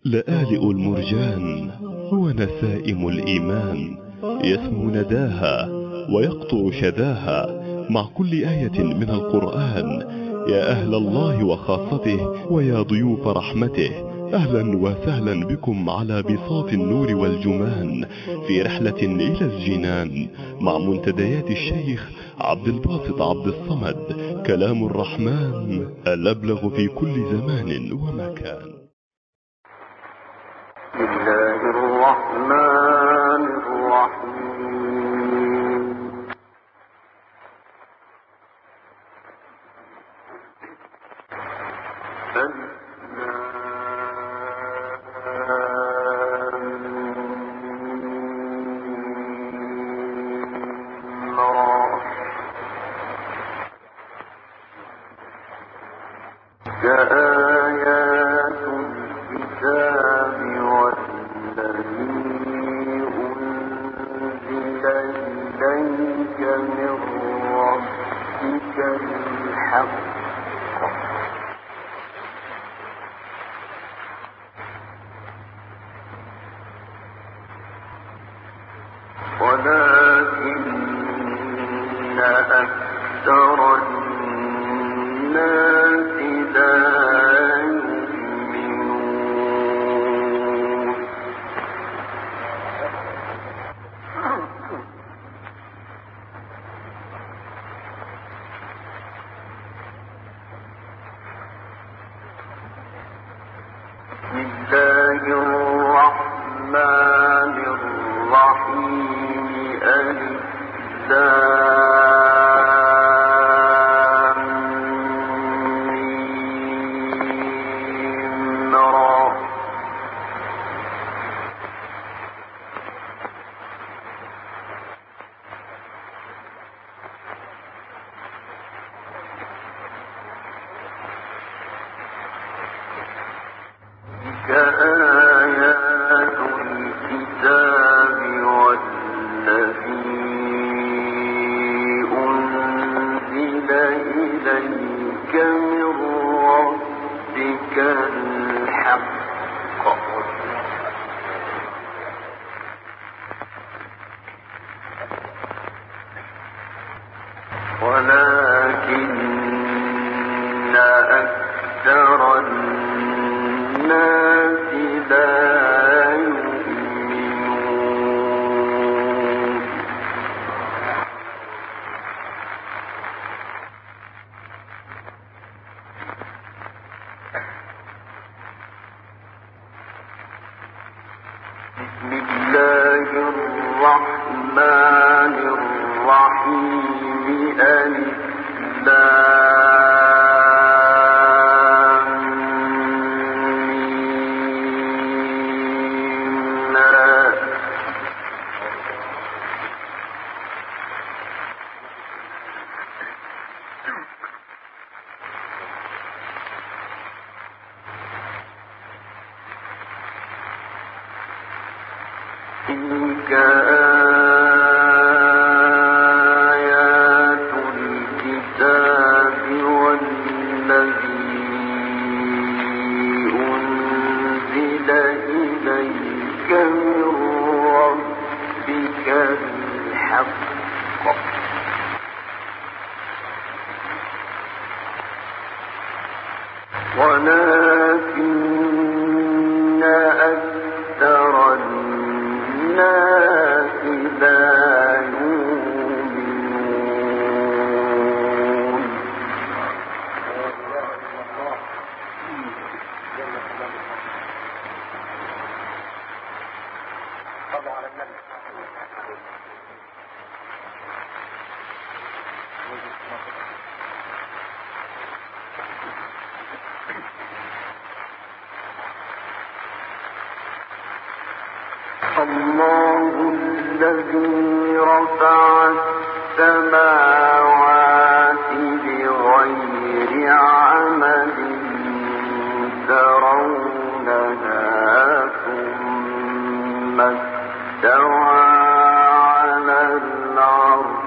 لآلئ المرجان هو نسائم الإيمان، يسمو نداها ويقطر شذاها مع كل آية من القرآن. يا أهل الله وخاصته ويا ضيوف رحمته، أهلا وسهلا بكم على بساط النور والجمان في رحلة إلى الجنان مع منتديات الشيخ عبد الباسط عبد الصمد. كلام الرحمن الأبلغ في كل زمان ومكان. بسم الله الرحمن الرحيم. كآيات الكتاب والذي أنزل إليك من ربك الحق ولكن أكثر الناس لا يؤمنون. بسم الله الرحمن الرحيم. ألف لام ميم را. كآيات الكتاب والذي أنزل إليك من ربك الحق ولكن أكثر الناس لا يؤمنون. بسم الله الرحمن الرحيم. ألف لام ميم را. تلك آيات الكتاب والذي أنزل إليك من ربك الحق ولكن أكثر الناس لا يؤمنون. الله الذي رفع السماوات بغير عمد ترونها ثم استوى على العرش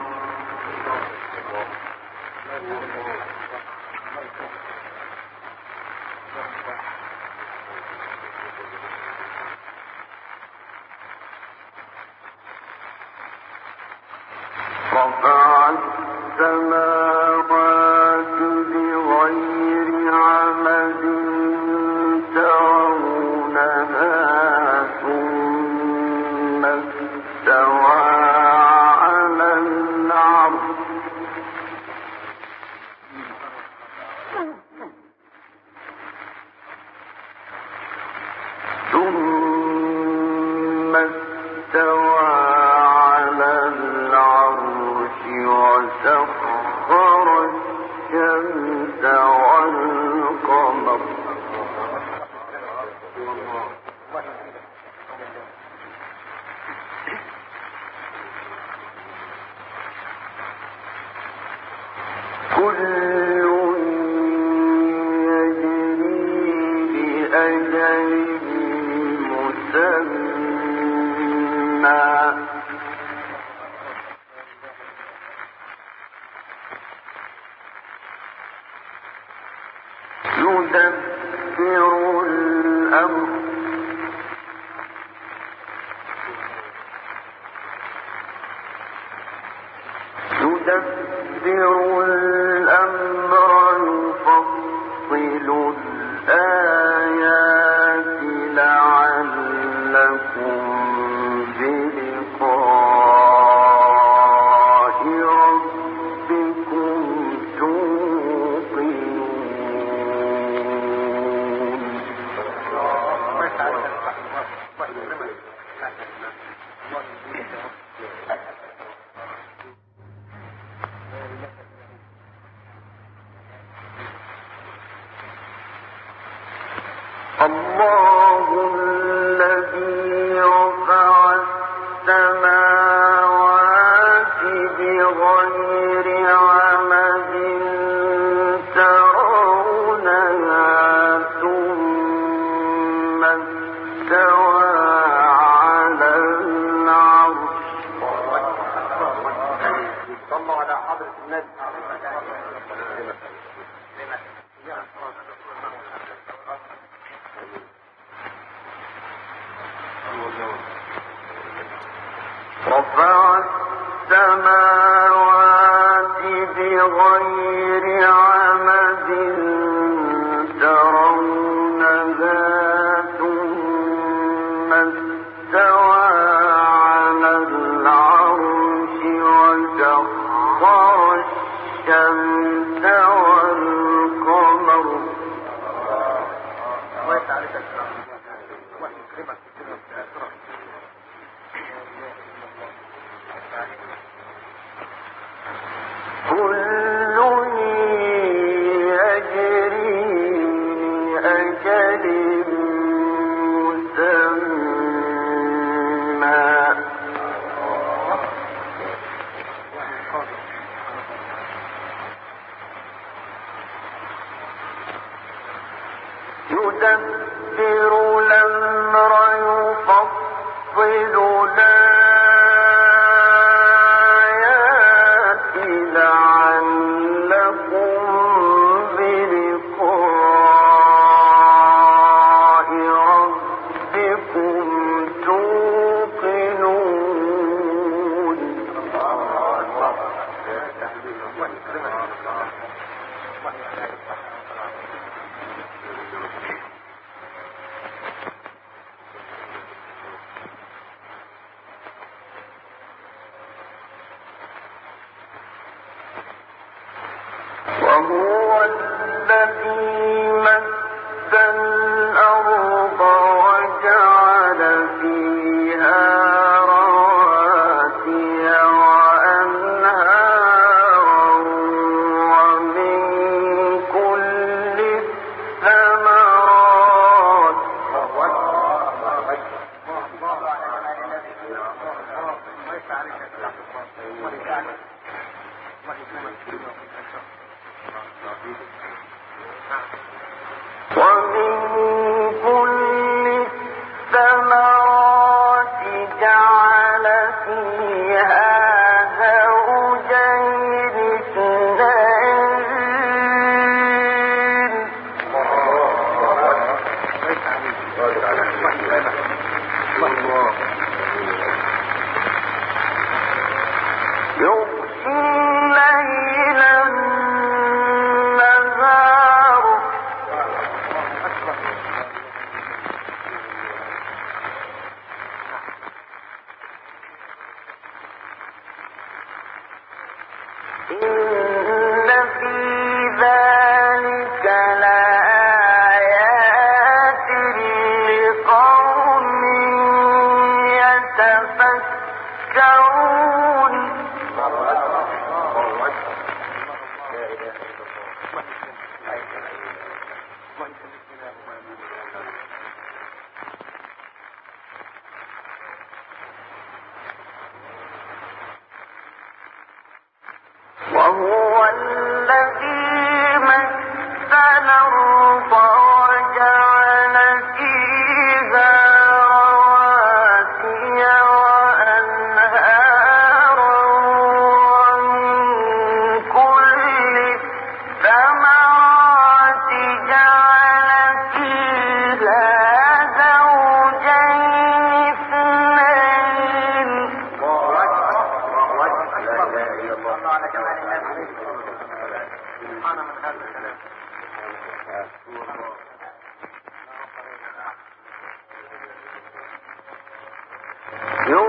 يغشي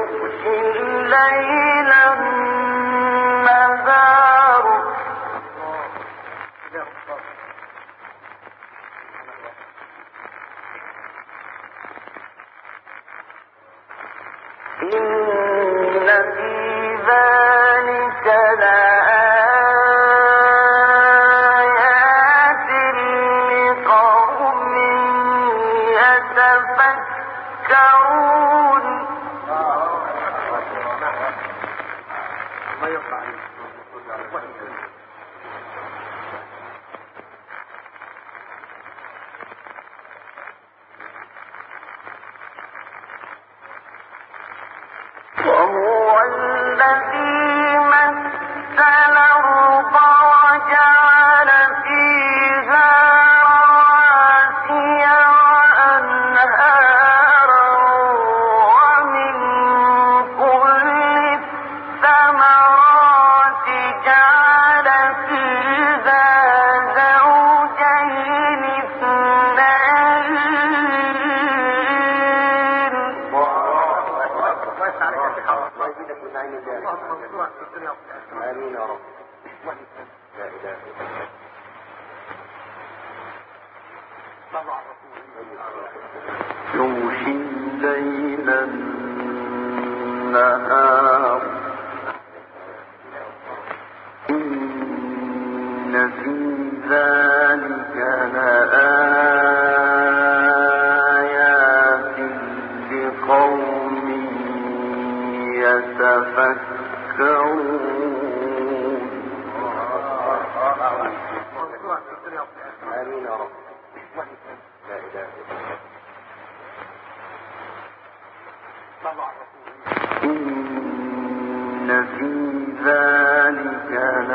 يغشي الليل النهار إن في ذلك لآيات لقوم يتفكرون. آمين يا رب. لا إله إلا الله. إن في ذلك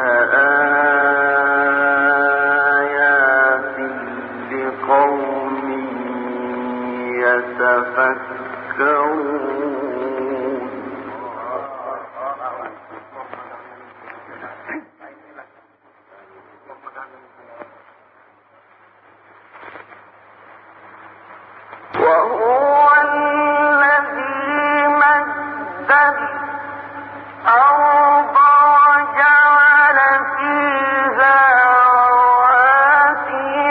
لآيات لقوم يتفكرون. وهو الذي مد الأرض وجعل فيها رواسي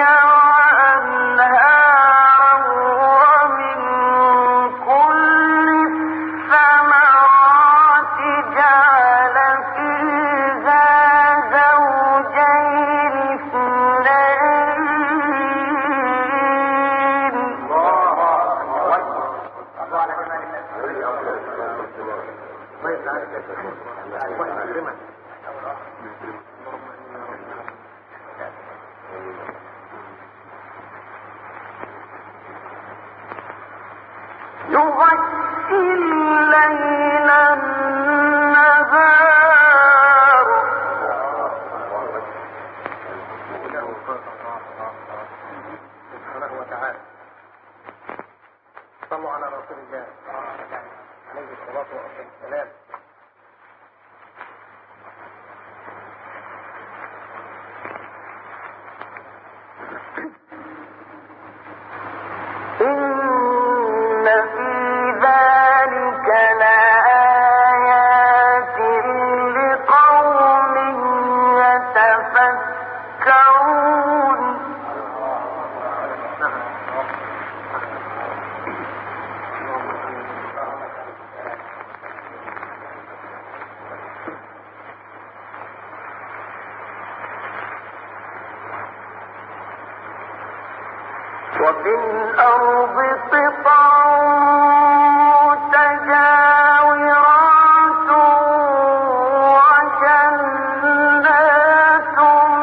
وأنهارا ومن كل الثمرات جعل فيها زوجين اثنين. يغشي الليل النهار سبحانه وتعالى. صلوا على رسول الله عليه الصلاة والسلام. إن في ذلك لآيات لقوم يتفكرون. وفي الأرض قطع متجاورات وجنات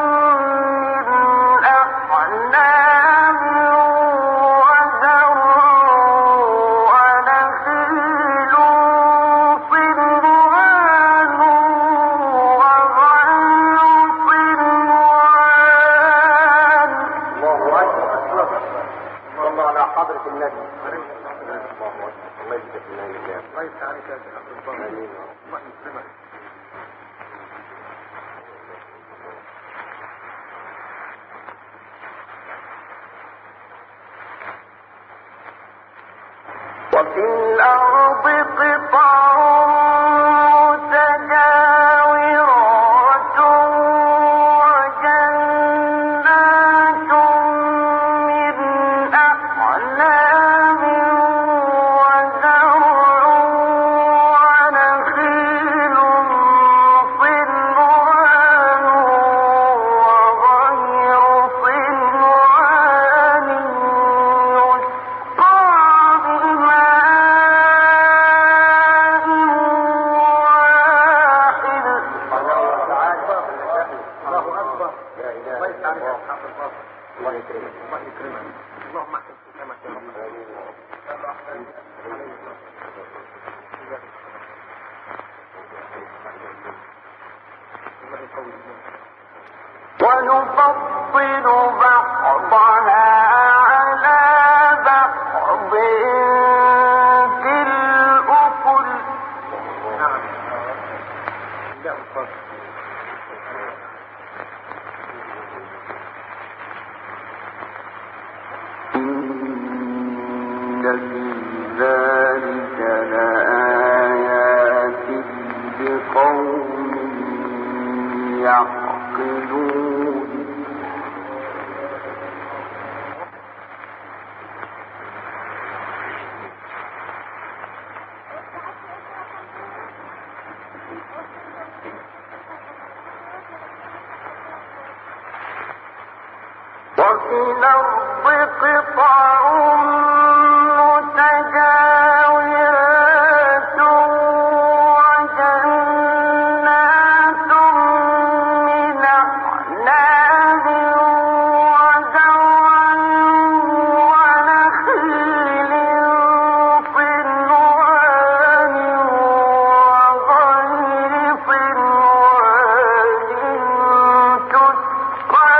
من أعناب وزرع ونخيل صنوان وغير صنوان. الله على حضرة النبي. الله يجزاك الله خير. الله يفتح عليك يا شيخ عبد الله. امين. الله يسلمك. وفي الأرض قطع ونفضل بعضها على بعض في الأكل. إن في ذلك لآيات لقوم يعقلون. وفي الأرض قطع متجاورات وجنات من أعناب وزرع ونخيل صنوان وغير صنوان تسقى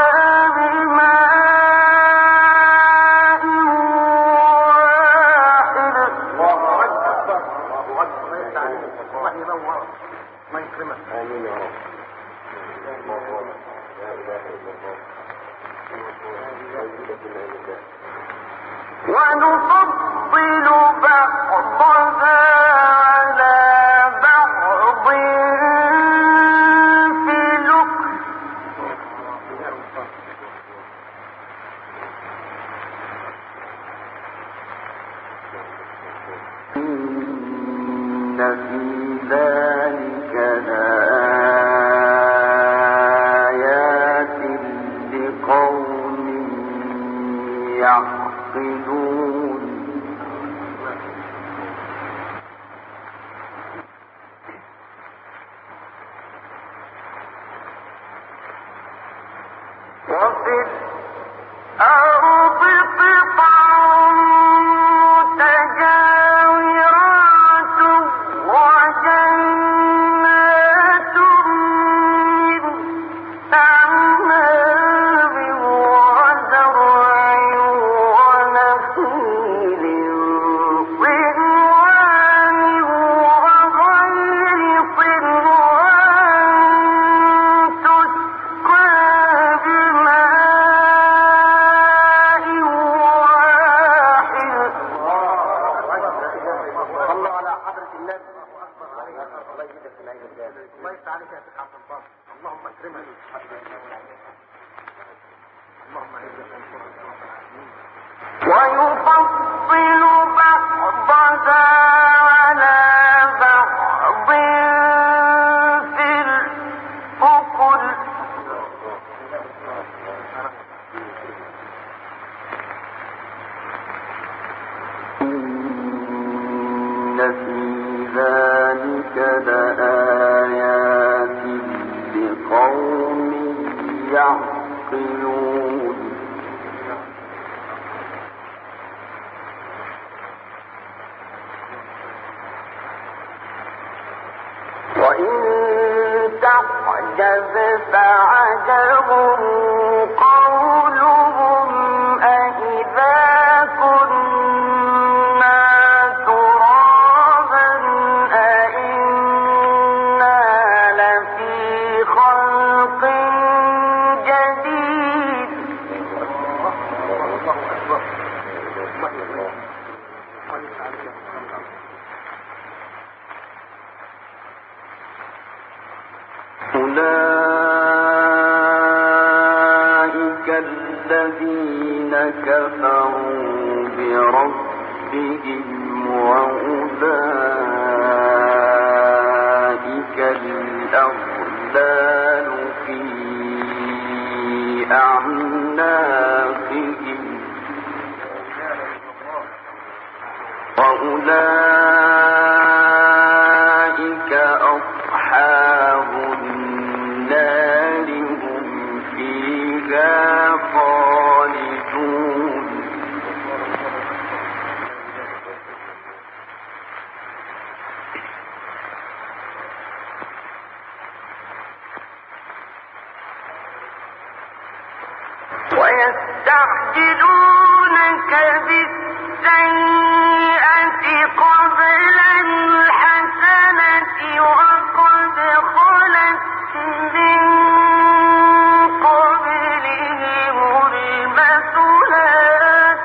ونفضل بعضها على بعض في الأكل. إن في ذلك لآيات لقوم يعقلون. وفي الأرض قطع متجاورات وجنات من أعناب وزرع ونخيل صنوان وغير صنوان تسقى بماء واحد. صلوا على حضرة النبي. الله يجزيك من عين الله. الله يفتح عليك يا شيخ عبد الباسط. اللهم اكرمك. اللهم اعزك وانصرك يا رب العالمين. ويفضل بعضها على بعض في الأكل. إن في ذلك لآيات لقوم يعقلون. وإن تعجب فعجب قولهم أإذا كنا ترابا أإنا لفي خلق جديد. أولئك الذين كفروا بربهم وأولئك الأغلال في أعناقهم وأولئك أصحاب النار هم فيها خالدون. ويستعجلونك بالسيئة قبل الحسنة وقد خلت من قبلهم المثلات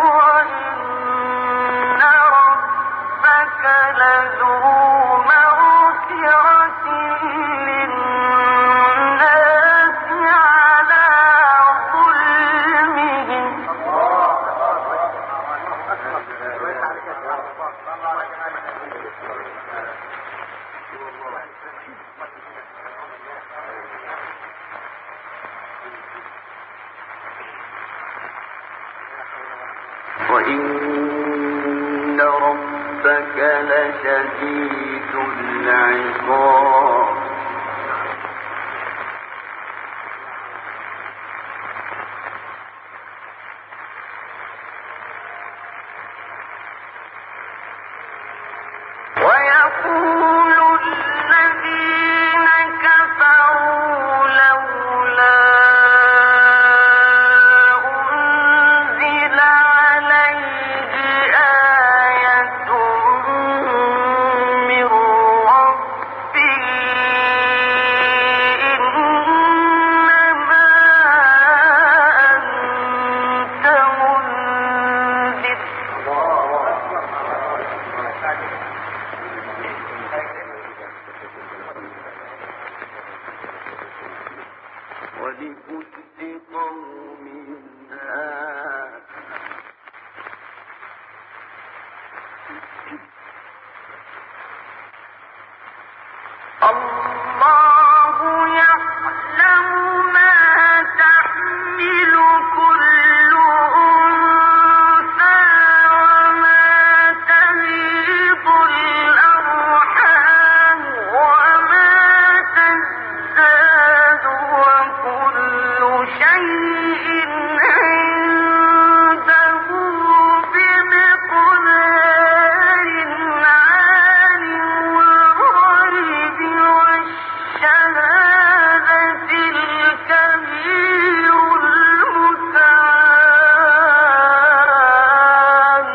وإن ربك لذو مغفرة للناس على ظلمهم وإن ربك لشديد العقاب ويقول الذين كفروا لولا أنزل عليه آية من ربه إنما أنت منذر ولكل قوم هاد الله يعلم ما تحمل كل أنثى وما تغيض الأرحام وما تزداد وكل شيء عنده بمقدار عالم الغيب والشهادة الكبير المتعال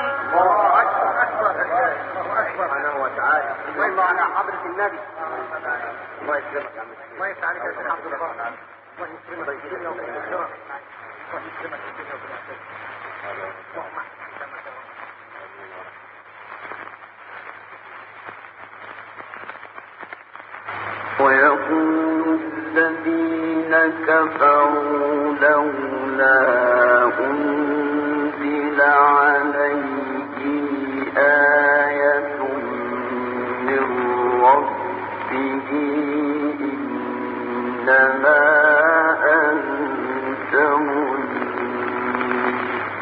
سبحانه وتعالى. الله على حضرة النبي. الله يسلمك يا عم. الله يفتح عليك يا شيخ عبد الله. الله يسلمك في الدنيا وفي الآخرة. الله يسلمك في الدنيا وفي الآخرة. اللهم احسن كلامك يا رب. ويقول الذين كفروا لولا أنزل عليه آية من ربه إنما أنت منذر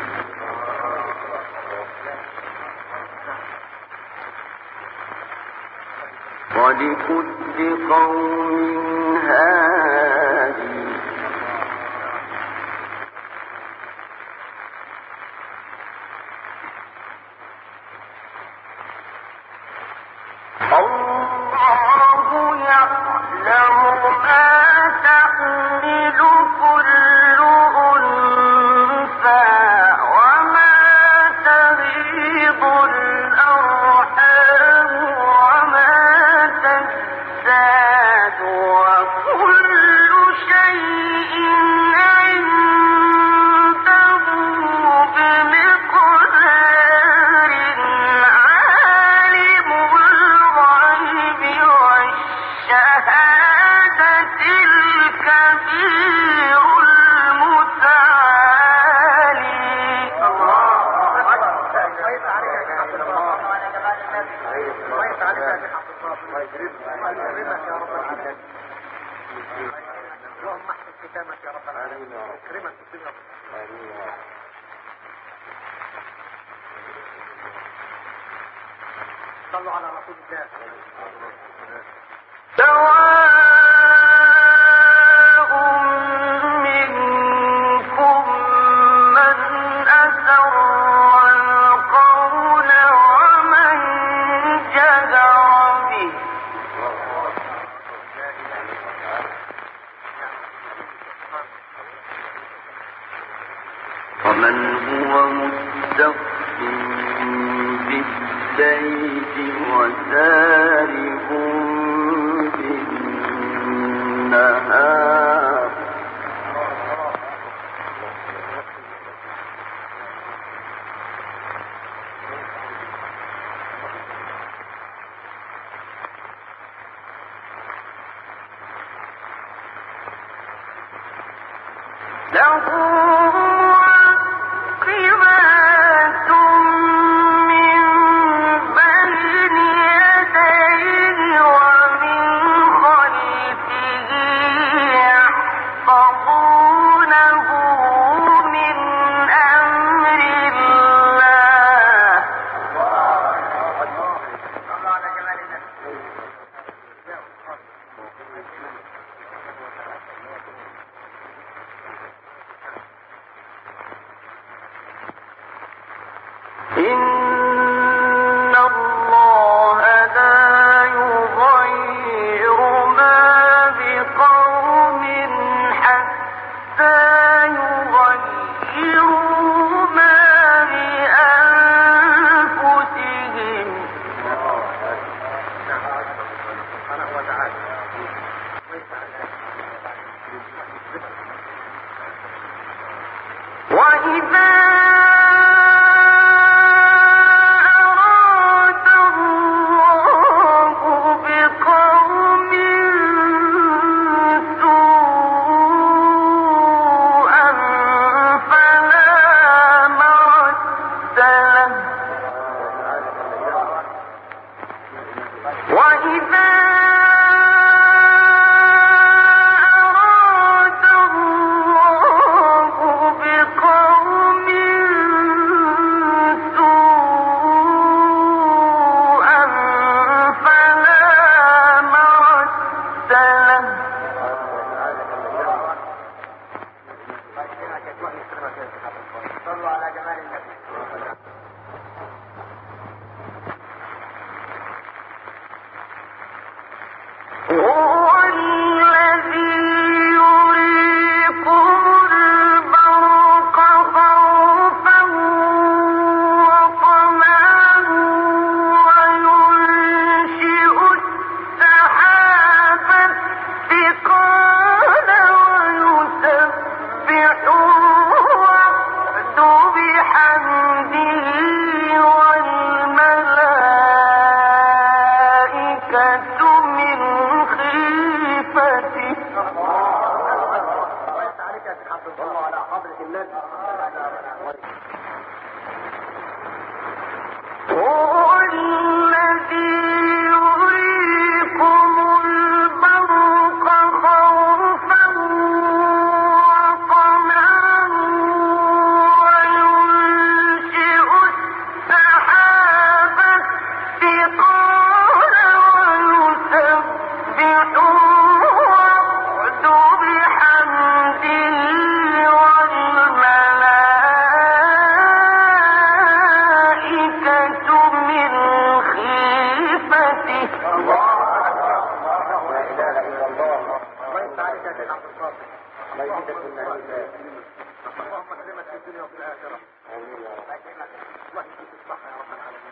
ولكل قوم هادي الله يعلم ما تحمل كل أنثى وما تغيض الأرحام وما تزداد وكل شيء عنده بمقدار عالم الغيب والشهادة الكبير المتعالي اللهم احسن ختامك يا رب العالمين واكرمك في الدنيا. صلوا على رسول الله. سواء منكم من أسر القول ومن جهر به ومن بالسيف وسارق بالنهار له معقبات من بين يديه ومن خلفه يحفظونه من أمر الله إن الله لا يغير ما بقوم حتى يغيروا ما بأنفسهم وإذا أراد الله بقوم سوءا فلا مرد له وإذا أراد الله بقوم سوءا فلا مرد له صلوا على جمال النبي. هو الذي يريكم البرق خوفا وطمعا وينشئ السحاب الثقال ويسبح الرعد بحمده والملائكة من خيفته كويس عليك يا سيدي حضرتك. صلوا على حضرة النبي. هو الذي يريكم البرق خوفا وطمعا وينشئ السحاب الثقال ويسبح الرعد بحمده والملائكة من خيفته لا اله الا الله. كويس عليك يا سيدي حضرتك. الله يزيدك من الهداية. اللهم اكرمك في الدنيا وفي الاخره. امين يا رب. الله يديك الصحه يا رب العالمين.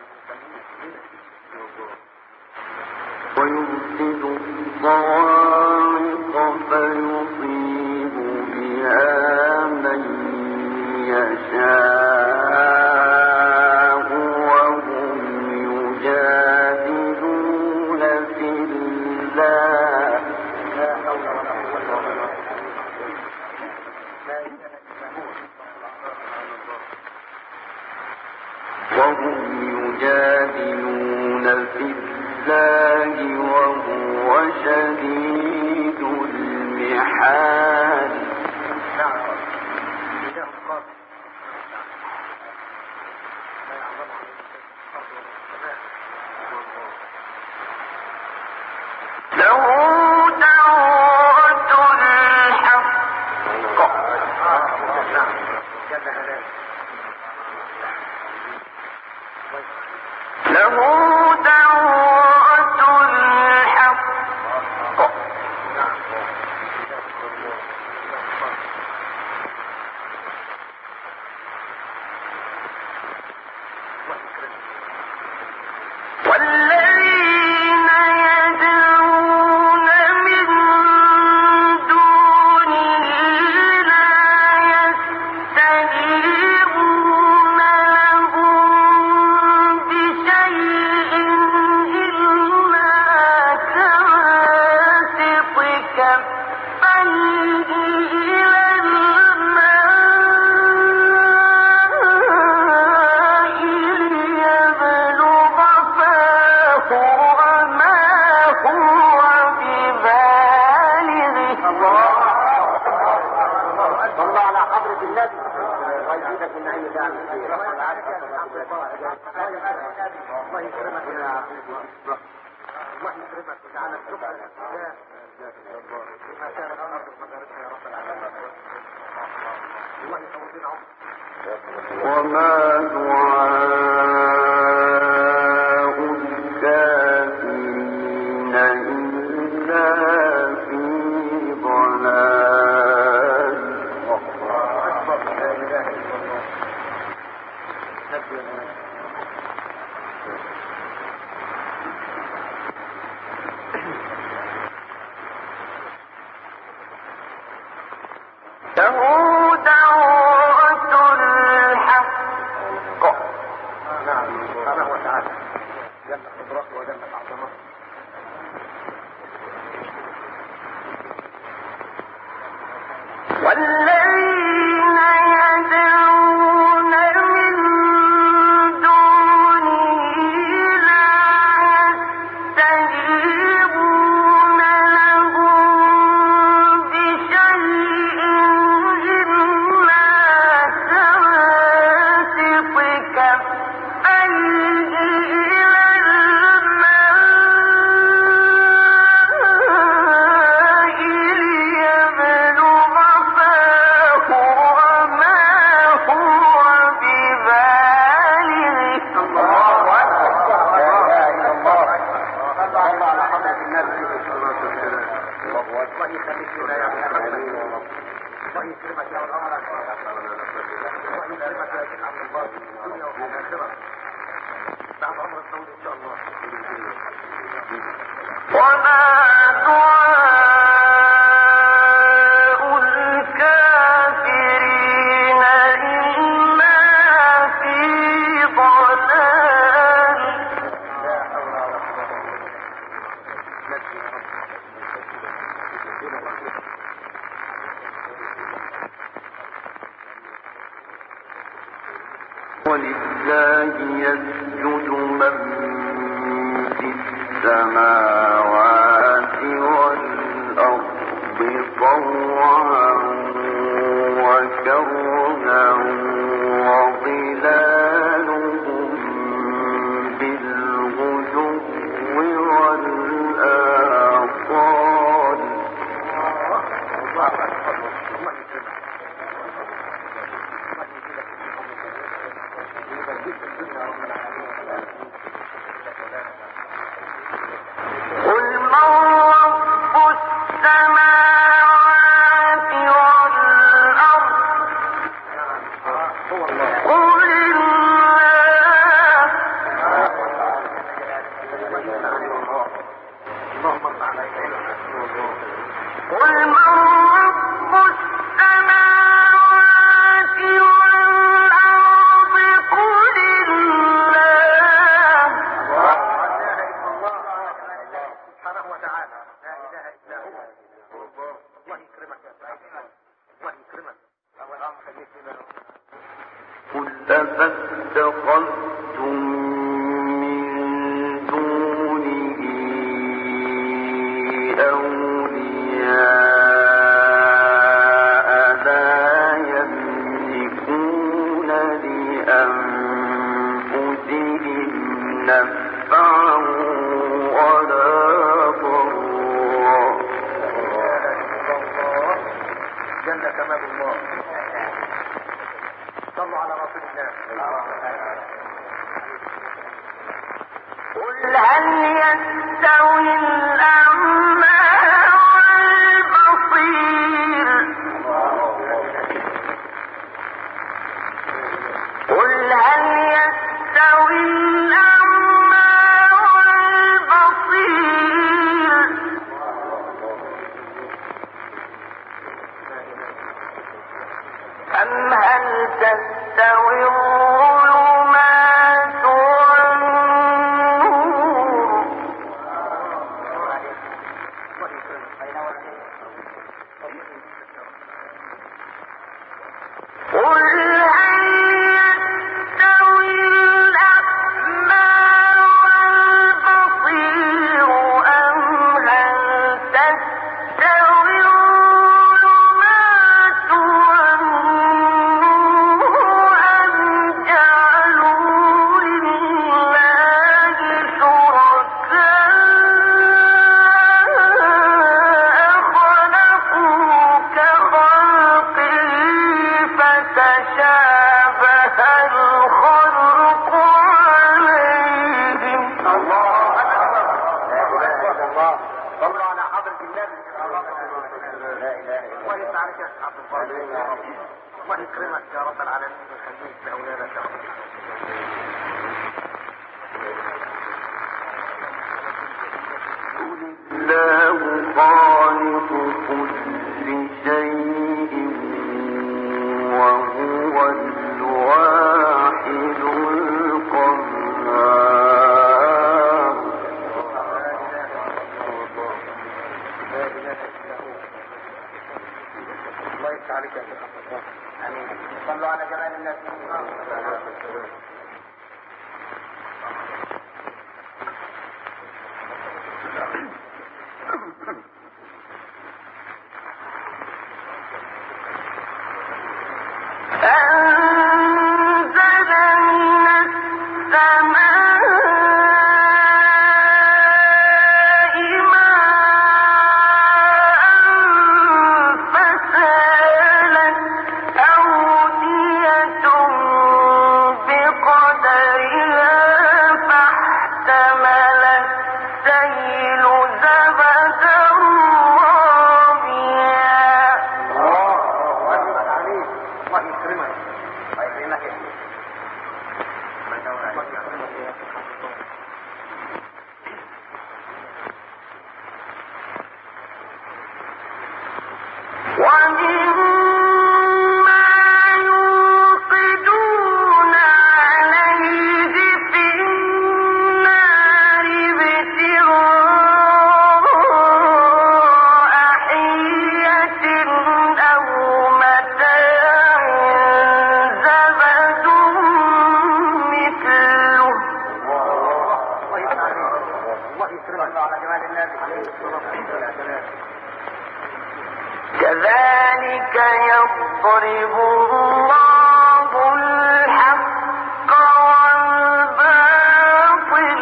ويرسل الصواعق فيصيب بها من يشاء وهم يجادلون في الله لا حول ولا قوه الا بالله. لا اله الا هو. وهم يجادلون في الله وهو شديد المحال نعم. اله قادر. لا يعلم عليه السماء. له دعوة الحق نعم. جل هلال. له دعوة الحق الله يكرمك يا عبد الله يكرمك وجعلك شكرا لله ما كان الامر بمدارسنا يا رب العالمين. الله يطول بنا عمرك. وما دعاء الكافرين إلا في ضلال. لا اله الا الله. ولله يسجد من في السماوات والأرض طوعا وكرها وظلالهم بالغدو والآصال. قل من رب السماوات والأرض قل الله. قل من رب السماوات والأرض قل الله. سبحانه وتعالى لا اله الا هو. الله يكرمك يا سيدي. الله يكرمك. قل أفاتخذتم من دونه أولياء لا يملكون لأنفسهم نفعا ولا ضرا. جل كمال الله. صلوا على رسول الله. قل هل يستوي الأعمى والبصير قل هل يستوي الأعمى والبصير أم هل تستوي الظلمات والنور الله يفتح عليك يا عبد الفاضل. الله يكرمك يا رب العالمين ويخليك لاولادك يا رب. الله خالق كل شيء وهو الواحد القهار. الله يفتح عليك يا شيخ عبد الفاضل. امين. صلوا على جمال النبي. كذلك يضرب الله الحق والباطل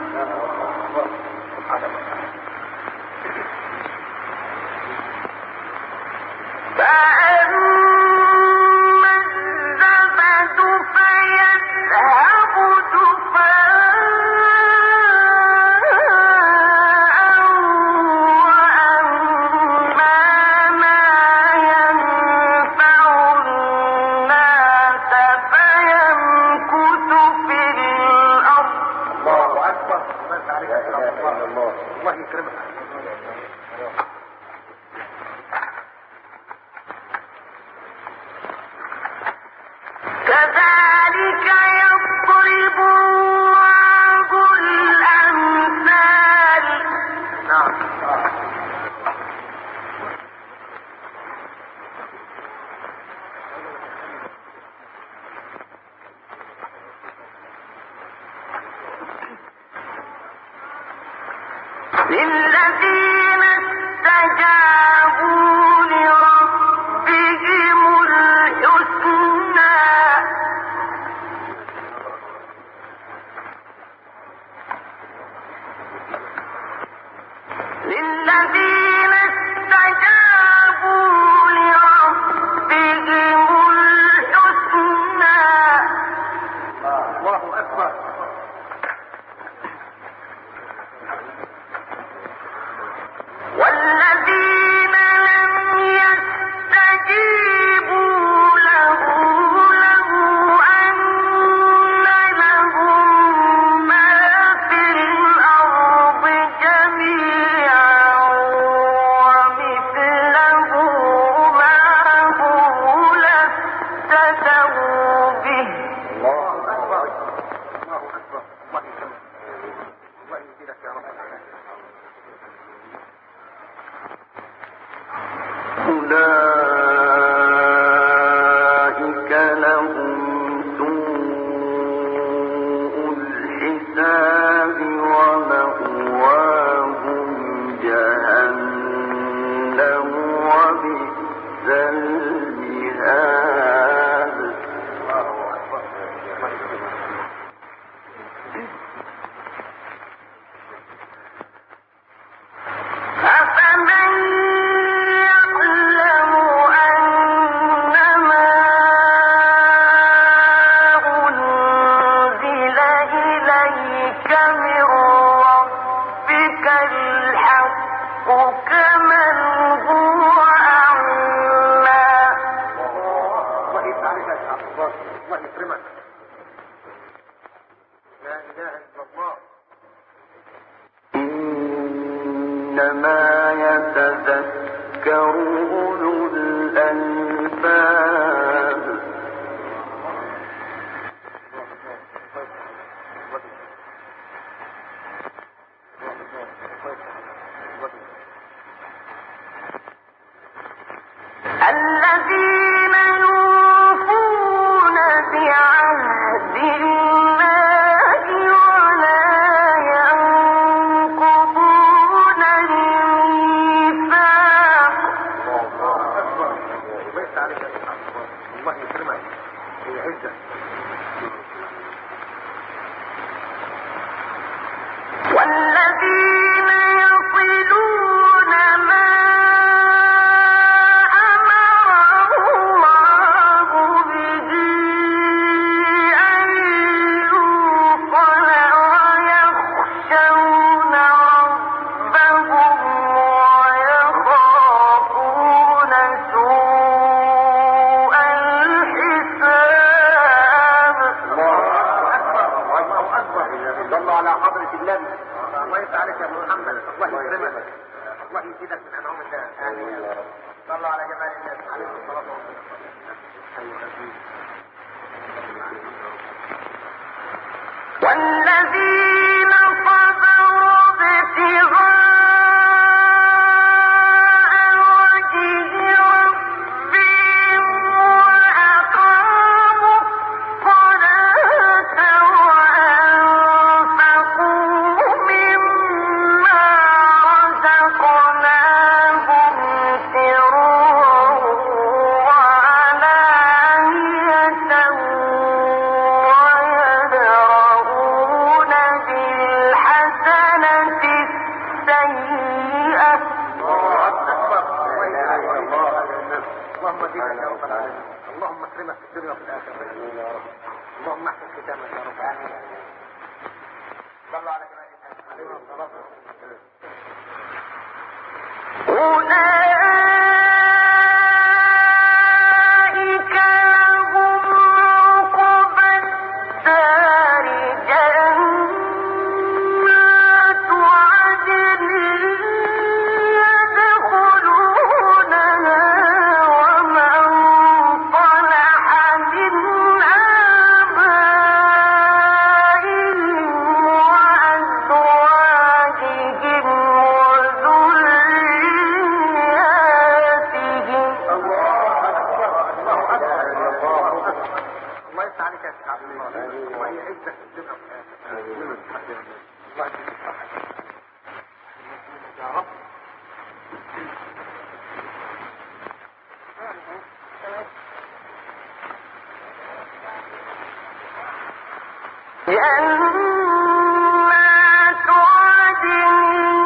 فأما الزبد فيذهب كذلك يضرب الله الأمثال. للذين استجابوا لربهم الحسنى للذين استجابوا لربهم الحسنى. الله أكبر. والذين لم يستجيبوا له أن لهم ما في الأرض جميعا ومثله إنما يتذكر أولو الألباب. الذين يوفون بعهد الله ولا ينقضون الميثاق. الله يكرمك ويعزك. والذين يصلون ما أمر الله به أن يوصل ويخشون ربهم ويخافون سوء الحساب. الله أكبر. صلوا على حضرة النبي. الله يفتح عليك يا محمد. الله يكرمك. الله يزيدك من أنعم الله. آمين يا رب. صلوا على جمال النبي عليه الصلاة والسلام. والذين صبروا ابتغاء وجه ربهم وأقاموا الصلاة وأنفقوا مما رزقناهم سرا وعلانية ويدرؤون بالحسنة السيئة. الله أكبر. اللهم زدك يا رب العالمين. اللهم اكرمك في الدنيا وفي الآخرة. اللهم احسن ختامك يا رب العالمين. صلوا على جمال النبي عليه الصلاة والسلام. أولئك لهم عقبى الدار جنات عدن يدخلونها ومن صلح من آبائهم وأزواجهم وذرياتهم. الله يفتح عليك يا شيخ عبد الله. الله يعزك في الدنيا وفي الآخرة. الله يجزيك الصحة يا رب. جنات عدن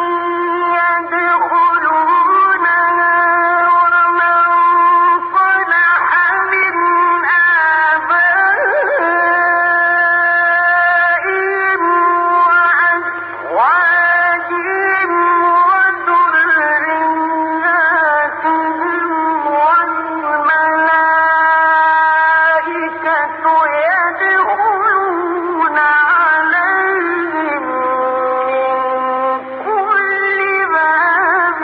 يدخلونها ومن صلح من آبائهم وأزواجهم وذرياتهم والملائكة يدخلون عليهم من كل باب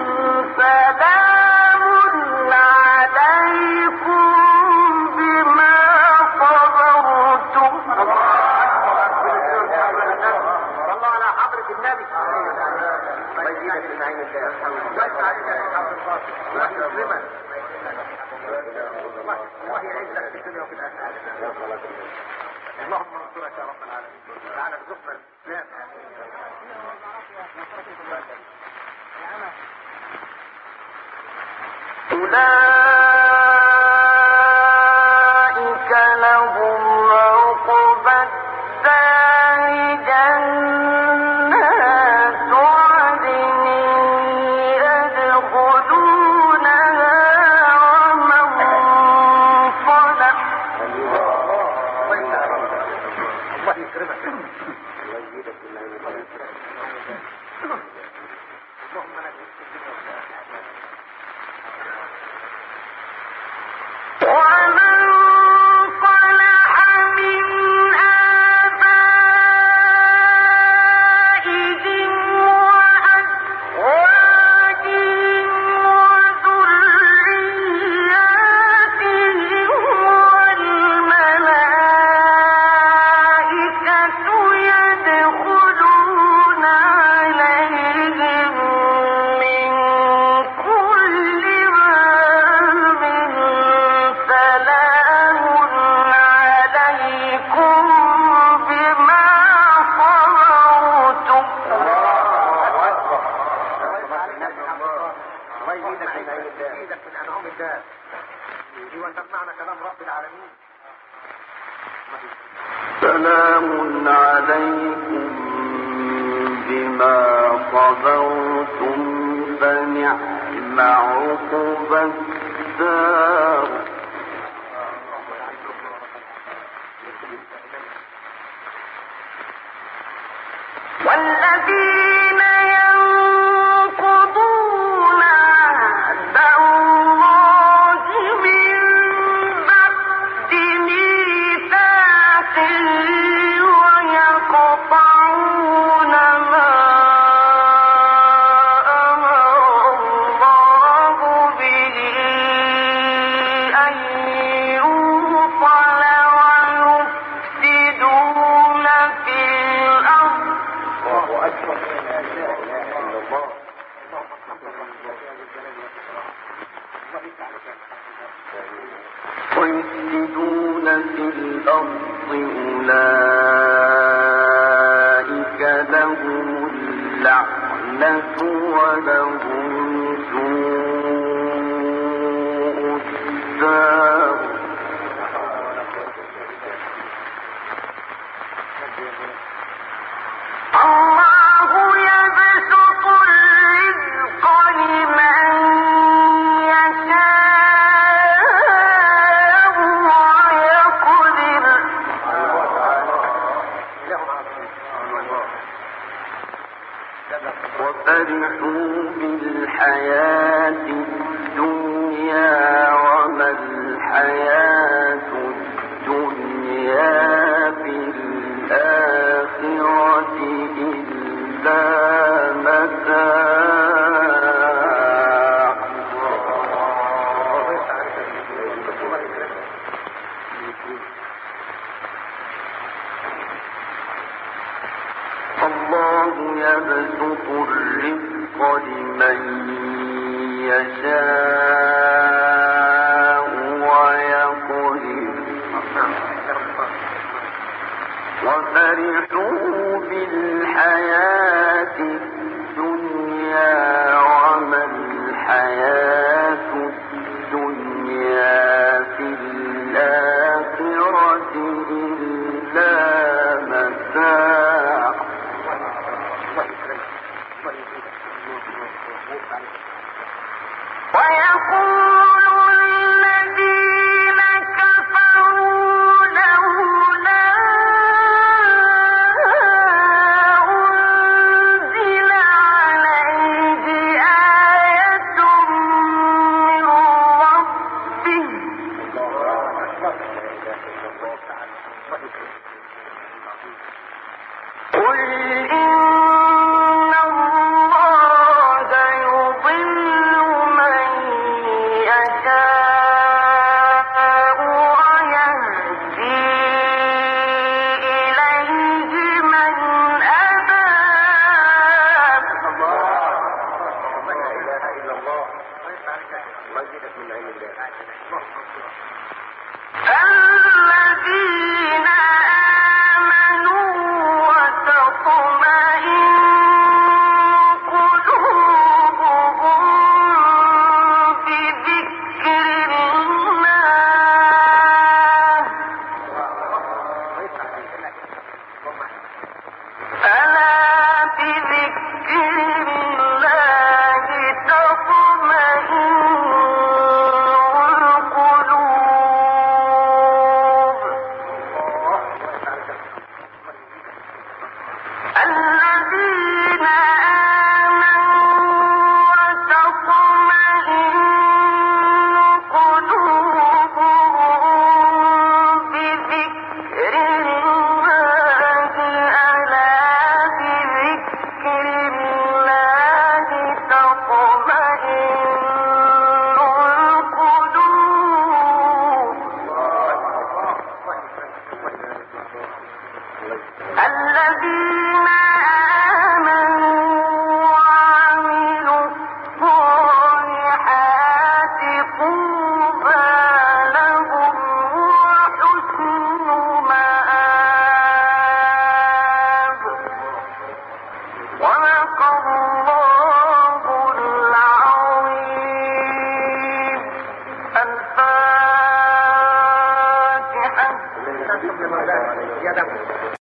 سلام عليكم بما صبرتم. صلوا على حضرة النبي. الله يزيدك من عين الله. الله يفتح عليك يا شيخ عبد الله. الله يكرمك. الله يعزك في الدنيا وفي الآخرة. اللهم انصرك يا رب العالمين. تعالى ارزقنا الإسلام. أولئك لهم عقبى الدار جنات عدن يدخلونها ومن صلح. الله يكرمك. اللهم نجد في الدنيا وفي الآخرة. سلام عليكم بما صبرتم فنعم عقبى الدار. والذين ينقضون عهد الله من بعد ميثاقه ويقطعون ما أمر الله به أن يوصل ويفسدون في الأرض أولئك لهم اللعنة ولهم سوء الدار. الله يبسط الرزق لمن يشاء ويقدر وفرحوا بالحياة الدنيا وما الحياة الدنيا في الآخرة إلا متاع. الله يبسط الرزق لمن يشاء ويقدر وفرحوا